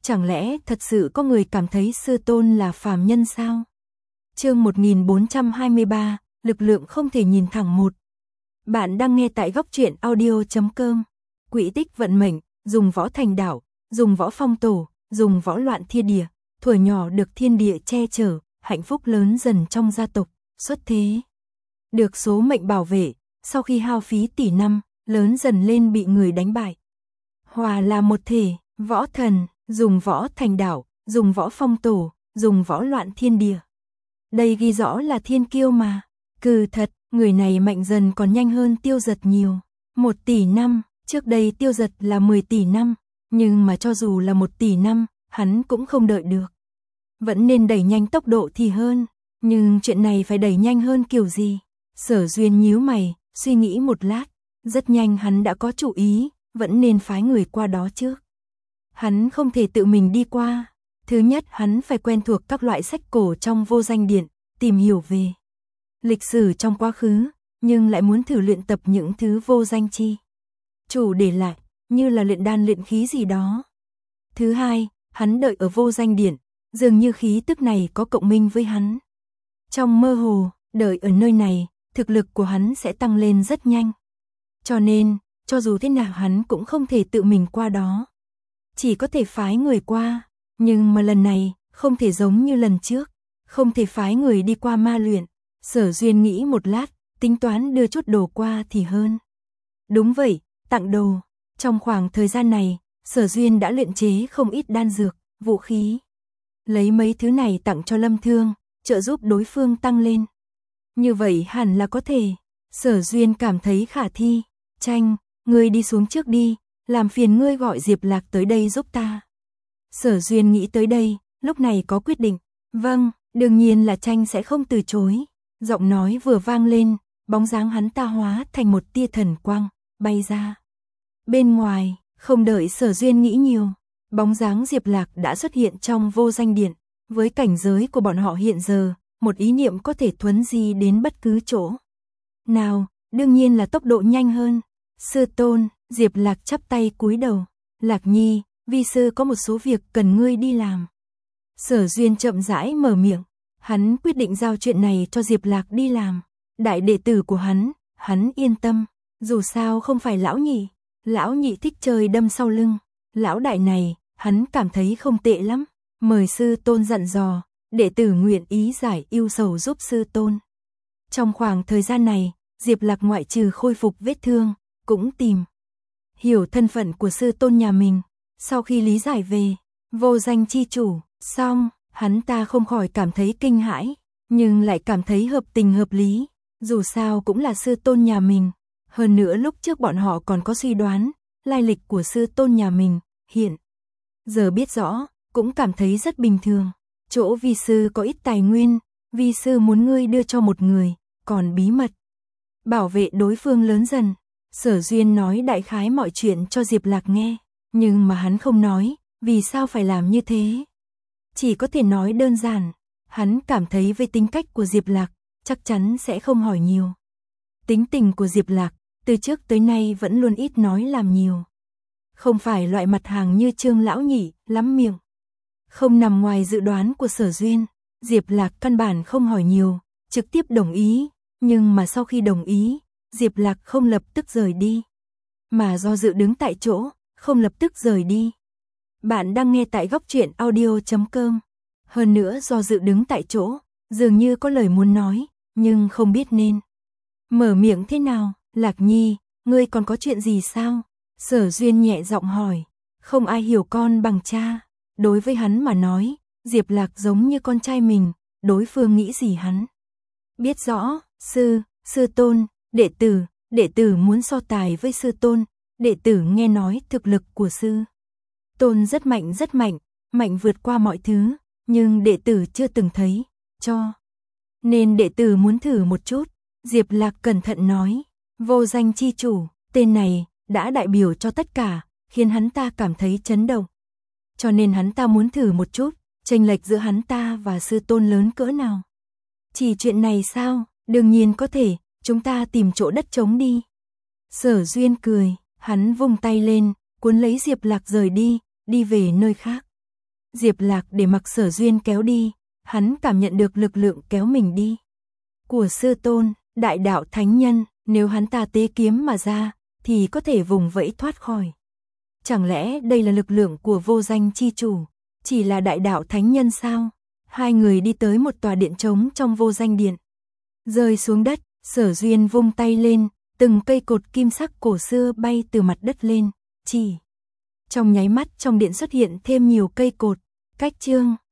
Chẳng lẽ thật sự có người cảm thấy sư tôn là phàm nhân sao? Chương 1423, lực lượng không thể nhìn thẳng một. Bạn đang nghe tại góc truyện audio.com. Quỹ tích vận mệnh, dùng võ thành đạo, dùng võ phong tổ, dùng võ loạn thiên địa, thuở nhỏ được thiên địa che chở, hạnh phúc lớn dần trong gia tộc, xuất thế. Được số mệnh bảo vệ, sau khi hao phí tỷ năm, lớn dần lên bị người đánh bại. Hòa là một thể, võ thần, dùng võ thành đạo, dùng võ phong tổ, dùng võ loạn thiên địa. Đây ghi rõ là thiên kiêu mà. Cừ thật, người này mạnh dần còn nhanh hơn Tiêu Dật nhiều. 1 tỷ năm, trước đây Tiêu Dật là 10 tỷ năm, nhưng mà cho dù là 1 tỷ năm, hắn cũng không đợi được. Vẫn nên đẩy nhanh tốc độ thì hơn, nhưng chuyện này phải đẩy nhanh hơn kiểu gì? Sở Duyên nhíu mày, suy nghĩ một lát, rất nhanh hắn đã có chủ ý, vẫn nên phái người qua đó trước. Hắn không thể tự mình đi qua. Thứ nhất, hắn phải quen thuộc các loại sách cổ trong Vô Danh Điện, tìm hiểu về lịch sử trong quá khứ, nhưng lại muốn thử luyện tập những thứ vô danh chi chủ để lại, như là luyện đan luyện khí gì đó. Thứ hai, hắn đợi ở Vô Danh Điện, dường như khí tức này có cộng minh với hắn. Trong mơ hồ, đợi ở nơi này, thực lực của hắn sẽ tăng lên rất nhanh. Cho nên, cho dù thế nào hắn cũng không thể tự mình qua đó. Chỉ có thể phái người qua, nhưng mà lần này, không thể giống như lần trước, không thể phái người đi qua ma luyện. Sở Duyên nghĩ một lát, tính toán đưa chút đồ qua thì hơn. Đúng vậy, tặng đồ. Trong khoảng thời gian này, Sở Duyên đã luyện chế không ít đan dược, vũ khí. Lấy mấy thứ này tặng cho Lâm Thương, trợ giúp đối phương tăng lên. Như vậy hẳn là có thể. Sở Duyên cảm thấy khả thi. Tranh, ngươi đi xuống trước đi, làm phiền ngươi gọi Diệp Lạc tới đây giúp ta. Sở Duyên nghĩ tới đây, lúc này có quyết định. Vâng, đương nhiên là Tranh sẽ không từ chối. Giọng nói vừa vang lên, bóng dáng hắn ta hóa thành một tia thần quang, bay ra. Bên ngoài, không đợi Sở Duyên nghĩ nhiều, bóng dáng Diệp Lạc đã xuất hiện trong Vô Danh Điện. Với cảnh giới của bọn họ hiện giờ, một ý niệm có thể thuấn di đến bất cứ chỗ nào, đương nhiên là tốc độ nhanh hơn. Sư tôn, Diệp Lạc chắp tay cúi đầu. Lạc Nhi, vi sư có một số việc cần ngươi đi làm. Sở Duyên chậm rãi mở miệng, hắn quyết định giao chuyện này cho Diệp Lạc đi làm. Đại đệ tử của hắn yên tâm, dù sao không phải lão nhị. Lão nhị thích chơi đâm sau lưng, lão đại này, hắn cảm thấy không tệ lắm. Mời sư tôn dặn dò, đệ tử nguyện ý giải ưu sầu giúp sư tôn. Trong khoảng thời gian này, Diệp Lạc ngoại trừ khôi phục vết thương, cũng tìm hiểu thân phận của sư tôn nhà mình. Sau khi lý giải về Vô Danh chi chủ, xong, hắn ta không khỏi cảm thấy kinh hãi, nhưng lại cảm thấy hợp tình hợp lý. Dù sao cũng là sư tôn nhà mình. Hơn nữa lúc trước bọn họ còn có suy đoán, lai lịch của sư tôn nhà mình, hiện giờ biết rõ, cũng cảm thấy rất bình thường. Chỗ vi sư có ít tài nguyên, vi sư muốn ngươi đưa cho một người, còn bí mật bảo vệ đối phương lớn dần. Sở Duyên nói đại khái mọi chuyện cho Diệp Lạc nghe, nhưng mà hắn không nói, vì sao phải làm như thế. Chỉ có thể nói đơn giản, hắn cảm thấy với tính cách của Diệp Lạc, chắc chắn sẽ không hỏi nhiều. Tính tình của Diệp Lạc, từ trước tới nay vẫn luôn ít nói làm nhiều. Không phải loại mặt hàng như Trương lão nhị, lắm miệng. Không nằm ngoài dự đoán của Sở Duyên, Diệp Lạc căn bản không hỏi nhiều, trực tiếp đồng ý, nhưng mà sau khi đồng ý, Diệp Lạc không lập tức rời đi, mà do dự đứng tại chỗ, không lập tức rời đi. Bạn đang nghe tại góc truyện audio.com. Hơn nữa do dự đứng tại chỗ, dường như có lời muốn nói, nhưng không biết nên mở miệng thế nào. Lạc Nhi, ngươi còn có chuyện gì sao? Sở Duyên nhẹ giọng hỏi. Không ai hiểu con bằng cha. Đối với hắn mà nói, Diệp Lạc giống như con trai mình, đối phương nghĩ gì hắn biết rõ. Sư tôn, đệ tử muốn so tài với sư tôn. Đệ tử nghe nói thực lực của sư tôn rất mạnh, mạnh vượt qua mọi thứ, nhưng đệ tử chưa từng thấy, cho nên đệ tử muốn thử một chút. Diệp Lạc cẩn thận nói. Vô Danh chi chủ, tên này đã đại biểu cho tất cả, khiến hắn ta cảm thấy chấn động. Cho nên hắn ta muốn thử một chút, chênh lệch giữa hắn ta và sư tôn lớn cỡ nào. Chỉ chuyện này sao? Đương nhiên có thể, chúng ta tìm chỗ đất trống đi. Sở Duyên cười, hắn vung tay lên, cuốn lấy Diệp Lạc rời đi, đi về nơi khác. Diệp Lạc để mặc Sở Duyên kéo đi, hắn cảm nhận được lực lượng kéo mình đi của sư tôn, đại đạo thánh nhân, nếu hắn ta tế kiếm mà ra, thì có thể vùng vẫy thoát khỏi. Chẳng lẽ đây là lực lượng của vô danh chi chủ, chỉ là đại đạo thánh nhân sao? Hai người đi tới một tòa điện trống trong vô danh điện. Rơi xuống đất, Sở Duyên vung tay lên, từng cây cột kim sắc cổ xưa bay từ mặt đất lên, chỉ. Trong nháy mắt trong điện xuất hiện thêm nhiều cây cột, cách chương.